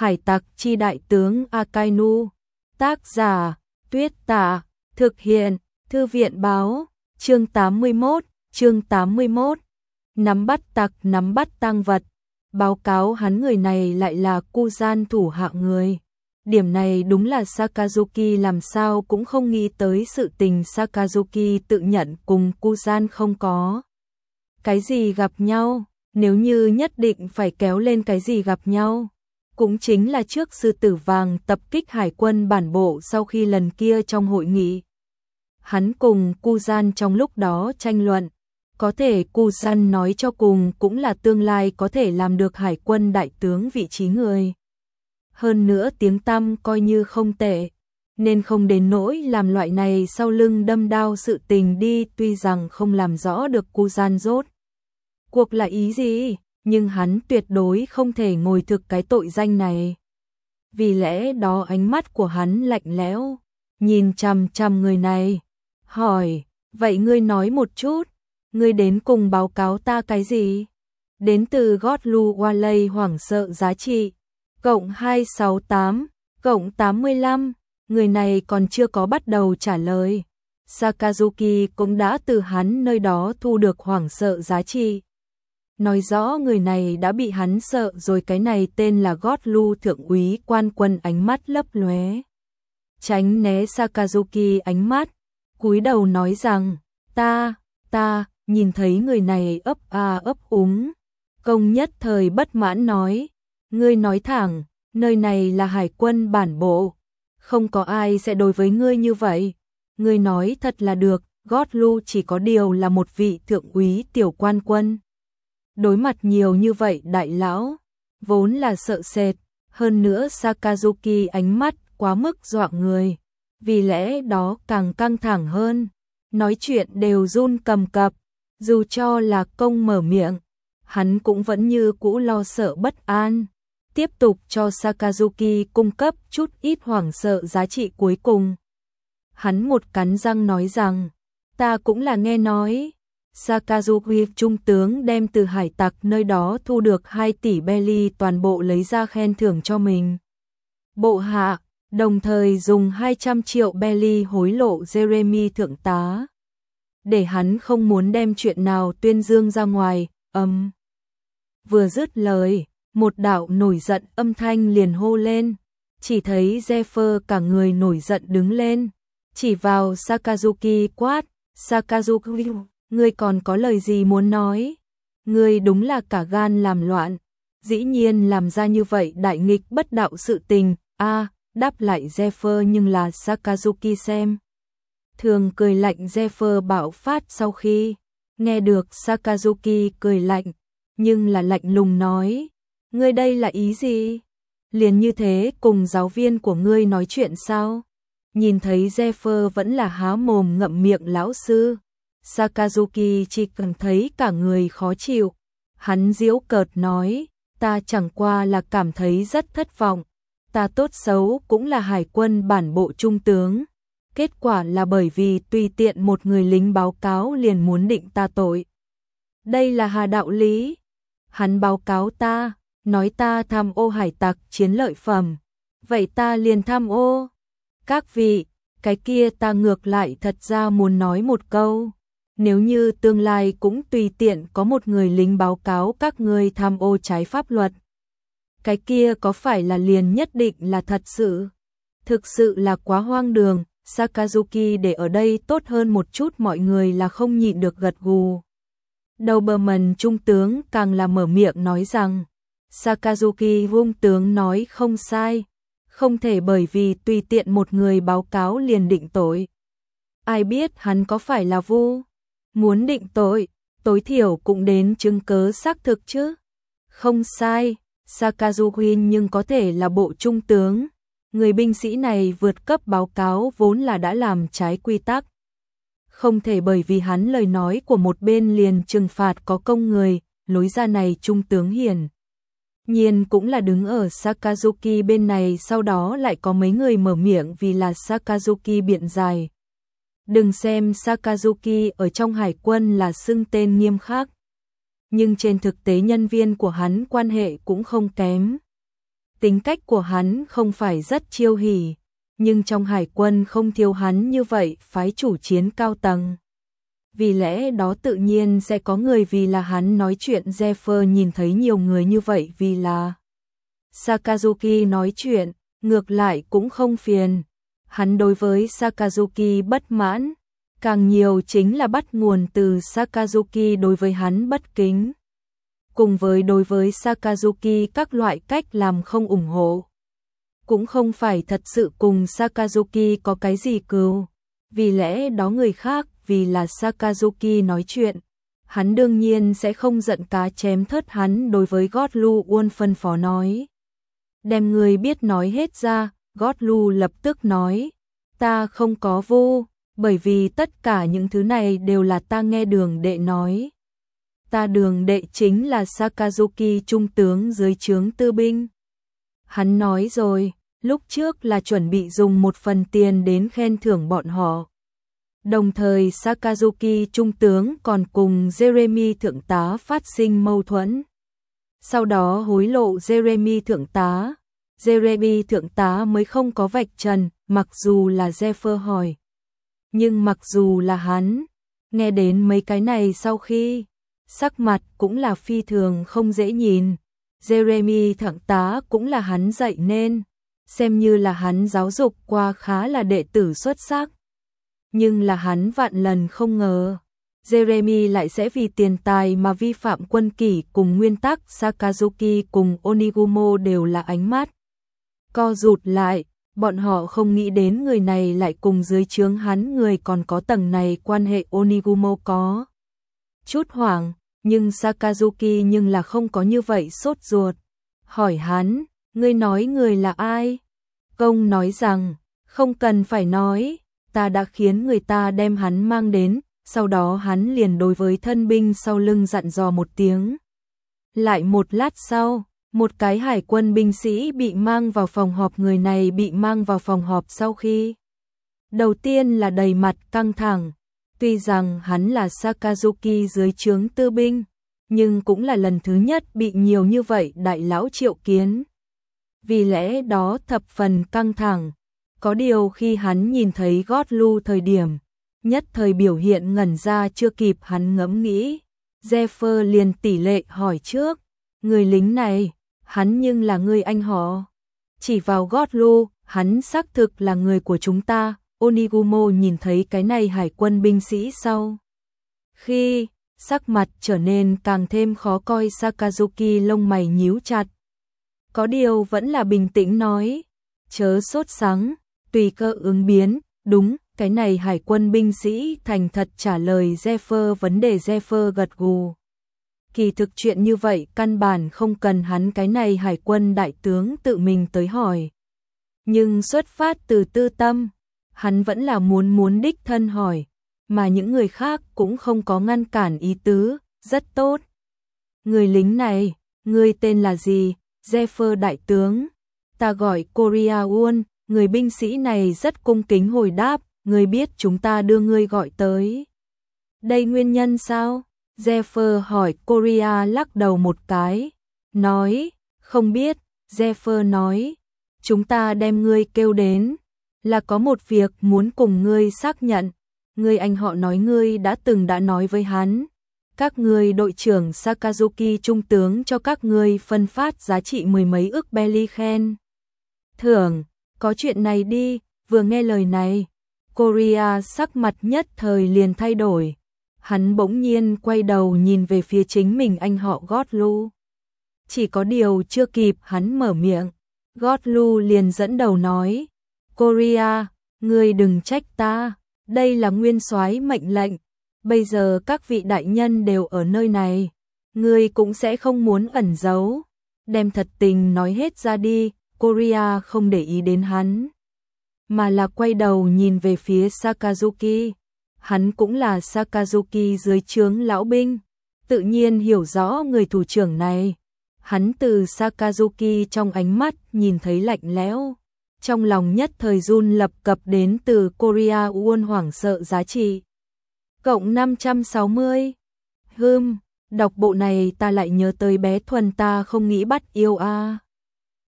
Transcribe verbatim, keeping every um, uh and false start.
Hải tặc chi đại tướng Akainu. Tác giả Tuyết Tạ. Thực hiện Thư viện Báo. Chương tám mươi mốt. Chương tám mươi mốt. Nắm bắt tặc, nắm bắt tang vật. Báo cáo hắn người này lại là Kuzan thủ hạ người. Điểm này đúng là Sakazuki làm sao cũng không nghĩ tới sự tình. Sakazuki tự nhận cùng Kuzan không có cái gì gặp nhau, nếu như nhất định phải kéo lên cái gì gặp nhau, cũng chính là trước sư tử vàng tập kích hải quân bản bộ sau khi lần kia trong hội nghị. Hắn cùng Kuzan trong lúc đó tranh luận, có thể Kuzan nói cho cùng cũng là tương lai có thể làm được hải quân đại tướng vị trí người. Hơn nữa tiếng tăm coi như không tệ, nên không đến nỗi làm loại này sau lưng đâm đao sự tình đi, tuy rằng không làm rõ được Kuzan rốt cuộc là ý gì, nhưng hắn tuyệt đối không thể ngồi thực cái tội danh này. Vì lẽ đó ánh mắt của hắn lạnh lẽo, nhìn chằm chằm người này, hỏi, vậy ngươi nói một chút, ngươi đến cùng báo cáo ta cái gì? Đến từ Godlu Walley hoảng sợ giá trị, cộng hai sáu tám, cộng tám mươi lăm, người này còn chưa có bắt đầu trả lời. Sakazuki cũng đã từ hắn nơi đó thu được hoảng sợ giá trị. Nói rõ người này đã bị hắn sợ rồi. Cái này tên là Godlu thượng úy quan quân ánh mắt lấp lóe, tránh né Sakazuki ánh mắt, cúi đầu nói rằng, ta, ta, nhìn thấy người này ấp a ấp úng. Công nhất thời bất mãn nói, ngươi nói thẳng, nơi này là hải quân bản bộ, không có ai sẽ đối với ngươi như vậy. Ngươi nói thật là được. Godlu chỉ có điều là một vị thượng úy tiểu quan quân. Đối mặt nhiều như vậy đại lão, vốn là sợ sệt, hơn nữa Sakazuki ánh mắt quá mức dọa người, vì lẽ đó càng căng thẳng hơn, nói chuyện đều run cầm cập, dù cho là công mở miệng, hắn cũng vẫn như cũ lo sợ bất an, tiếp tục cho Sakazuki cung cấp chút ít hoảng sợ giá trị cuối cùng. Hắn một cắn răng nói rằng, ta cũng là nghe nói. Sakazuki trung tướng đem từ hải tặc nơi đó thu được hai tỷ belly toàn bộ lấy ra khen thưởng cho mình bộ hạ, đồng thời dùng hai trăm triệu belly hối lộ Jeremy thượng tá, để hắn không muốn đem chuyện nào tuyên dương ra ngoài. Âm um. Vừa dứt lời, một đạo nổi giận âm thanh liền hô lên, chỉ thấy Zephyr cả người nổi giận đứng lên, chỉ vào Sakazuki quát, Sakazuki, ngươi còn có lời gì muốn nói? Ngươi đúng là cả gan làm loạn, dĩ nhiên làm ra như vậy đại nghịch bất đạo sự tình. A, à, đáp lại Zephyr nhưng là Sakazuki xem thường cười lạnh. Zephyr bạo phát sau khi nghe được Sakazuki cười lạnh, nhưng là lạnh lùng nói, ngươi đây là ý gì? Liền như thế cùng giáo viên của ngươi nói chuyện sao? Nhìn thấy Zephyr vẫn là há mồm ngậm miệng lão sư, Sakazuki chỉ cảm thấy cả người khó chịu. Hắn giễu cợt nói, ta chẳng qua là cảm thấy rất thất vọng. Ta tốt xấu cũng là hải quân bản bộ trung tướng. Kết quả là bởi vì tùy tiện một người lính báo cáo liền muốn định ta tội. Đây là hà đạo lý. Hắn báo cáo ta, nói ta tham ô hải tặc chiến lợi phẩm. Vậy ta liền tham ô. Các vị, cái kia ta ngược lại thật ra muốn nói một câu. Nếu như tương lai cũng tùy tiện có một người lính báo cáo các ngươi tham ô trái pháp luật, cái kia có phải là liền nhất định là thật sự? Thực sự là quá hoang đường. Sakazuki để ở đây tốt hơn một chút, mọi người là không nhịn được gật gù. Doberman trung tướng càng là mở miệng nói rằng, Sakazuki vung tướng nói không sai, không thể bởi vì tùy tiện một người báo cáo liền định tội. Ai biết hắn có phải là vu? Muốn định tội, tối thiểu cũng đến chứng cớ xác thực chứ. Không sai, Sakazuki nhưng có thể là bộ trung tướng. Người binh sĩ này vượt cấp báo cáo vốn là đã làm trái quy tắc. Không thể bởi vì hắn lời nói của một bên liền trừng phạt có công người, lối ra này trung tướng hiển nhiên cũng là đứng ở Sakazuki bên này. Sau đó lại có mấy người mở miệng vì là Sakazuki biện giải. Đừng xem Sakazuki ở trong hải quân là xưng tên nghiêm khắc, nhưng trên thực tế nhân viên của hắn quan hệ cũng không kém. Tính cách của hắn không phải rất chiêu hỉ, nhưng trong hải quân không thiếu hắn như vậy phái chủ chiến cao tầng. Vì lẽ đó tự nhiên sẽ có người vì là hắn nói chuyện. Zephyr nhìn thấy nhiều người như vậy vì là Sakazuki nói chuyện, ngược lại cũng không phiền. Hắn đối với Sakazuki bất mãn, càng nhiều chính là bắt nguồn từ Sakazuki đối với hắn bất kính. Cùng với đối với Sakazuki các loại cách làm không ủng hộ. Cũng không phải thật sự cùng Sakazuki có cái gì cừu. Vì lẽ đó người khác vì là Sakazuki nói chuyện, hắn đương nhiên sẽ không giận cá chém thớt. Hắn đối với God Lu Won phân phó nói. Đem người biết nói hết ra. God Lu lập tức nói. Ta không có vô, bởi vì tất cả những thứ này đều là ta nghe Đường đệ nói. Ta Đường đệ chính là Sakazuki trung tướng dưới trướng tư binh. Hắn nói rồi, lúc trước là chuẩn bị dùng một phần tiền đến khen thưởng bọn họ. Đồng thời Sakazuki trung tướng còn cùng Jeremy thượng tá phát sinh mâu thuẫn. Sau đó hối lộ Jeremy thượng tá. Jeremy thượng tá mới không có vạch trần, mặc dù là Zephyr hỏi. Nhưng mặc dù là hắn, nghe đến mấy cái này sau khi, sắc mặt cũng là phi thường không dễ nhìn. Jeremy thượng tá cũng là hắn dạy nên, xem như là hắn giáo dục qua khá là đệ tử xuất sắc. Nhưng là hắn vạn lần không ngờ, Jeremy lại sẽ vì tiền tài mà vi phạm quân kỷ cùng nguyên tắc. Sakazuki cùng Onigumo đều là ánh mắt co rụt lại, bọn họ không nghĩ đến người này lại cùng dưới trướng hắn người còn có tầng này quan hệ. Onigumo có chút hoảng, nhưng Sakazuki nhưng là không có như vậy sốt ruột. Hỏi hắn, ngươi nói người là ai? Công nói rằng, không cần phải nói, ta đã khiến người ta đem hắn mang đến. Sau đó hắn liền đối với thân binh sau lưng dặn dò một tiếng. Lại một lát sau, một cái hải quân binh sĩ bị mang vào phòng họp. Người này bị mang vào phòng họp sau khi đầu tiên là đầy mặt căng thẳng. Tuy rằng hắn là Sakazuki dưới trướng tư binh, nhưng cũng là lần thứ nhất bị nhiều như vậy đại lão triệu kiến. Vì lẽ đó thập phần căng thẳng. Có điều khi hắn nhìn thấy God Lu thời điểm, nhất thời biểu hiện ngẩn ra, chưa kịp hắn ngẫm nghĩ. Zephyr liền tỷ lệ hỏi trước, người lính này, hắn nhưng là người anh họ. Chỉ vào God Lu, hắn xác thực là người của chúng ta. Onigumo nhìn thấy cái này hải quân binh sĩ sau khi sắc mặt trở nên càng thêm khó coi. Sakazuki lông mày nhíu chặt, có điều vẫn là bình tĩnh nói, chớ sốt sắng, tùy cơ ứng biến. Đúng, cái này hải quân binh sĩ thành thật trả lời Zephyr vấn đề. Zephyr gật gù. Kỳ thực chuyện như vậy căn bản không cần hắn cái này hải quân đại tướng tự mình tới hỏi. Nhưng xuất phát từ tư tâm, hắn vẫn là muốn muốn đích thân hỏi, mà những người khác cũng không có ngăn cản ý tứ. Rất tốt. Người lính này, ngươi tên là gì? Zephyr đại tướng. Ta gọi Korea Won. Người binh sĩ này rất cung kính hồi đáp, ngươi biết chúng ta đưa ngươi gọi tới đây nguyên nhân sao? Zephyr hỏi. Korea lắc đầu một cái, nói, không biết. Zephyr nói, chúng ta đem ngươi kêu đến là có một việc muốn cùng ngươi xác nhận. Ngươi anh họ nói ngươi đã từng đã nói với hắn, các ngươi đội trưởng Sakazuki trung tướng cho các ngươi phân phát giá trị mười mấy ức belly khen thưởng. Có chuyện này đi. Vừa nghe lời này, Korea sắc mặt nhất thời liền thay đổi. Hắn bỗng nhiên quay đầu nhìn về phía chính mình anh họ God Lu. Chỉ có điều chưa kịp hắn mở miệng, God Lu liền dẫn đầu nói, Korea, ngươi đừng trách ta, đây là nguyên soái mệnh lệnh. Bây giờ các vị đại nhân đều ở nơi này, ngươi cũng sẽ không muốn ẩn giấu, đem thật tình nói hết ra đi. Korea không để ý đến hắn, mà là quay đầu nhìn về phía Sakazuki. Hắn cũng là Sakazuki dưới trướng lão binh, tự nhiên hiểu rõ người thủ trưởng này. Hắn từ Sakazuki trong ánh mắt nhìn thấy lạnh lẽo, trong lòng nhất thời run lập cập. Đến từ Korea Won hoảng sợ giá trị cộng năm trăm sáu mươi. Hừm, đọc bộ này ta lại nhớ tới bé Thuần ta không nghĩ bắt yêu a. À.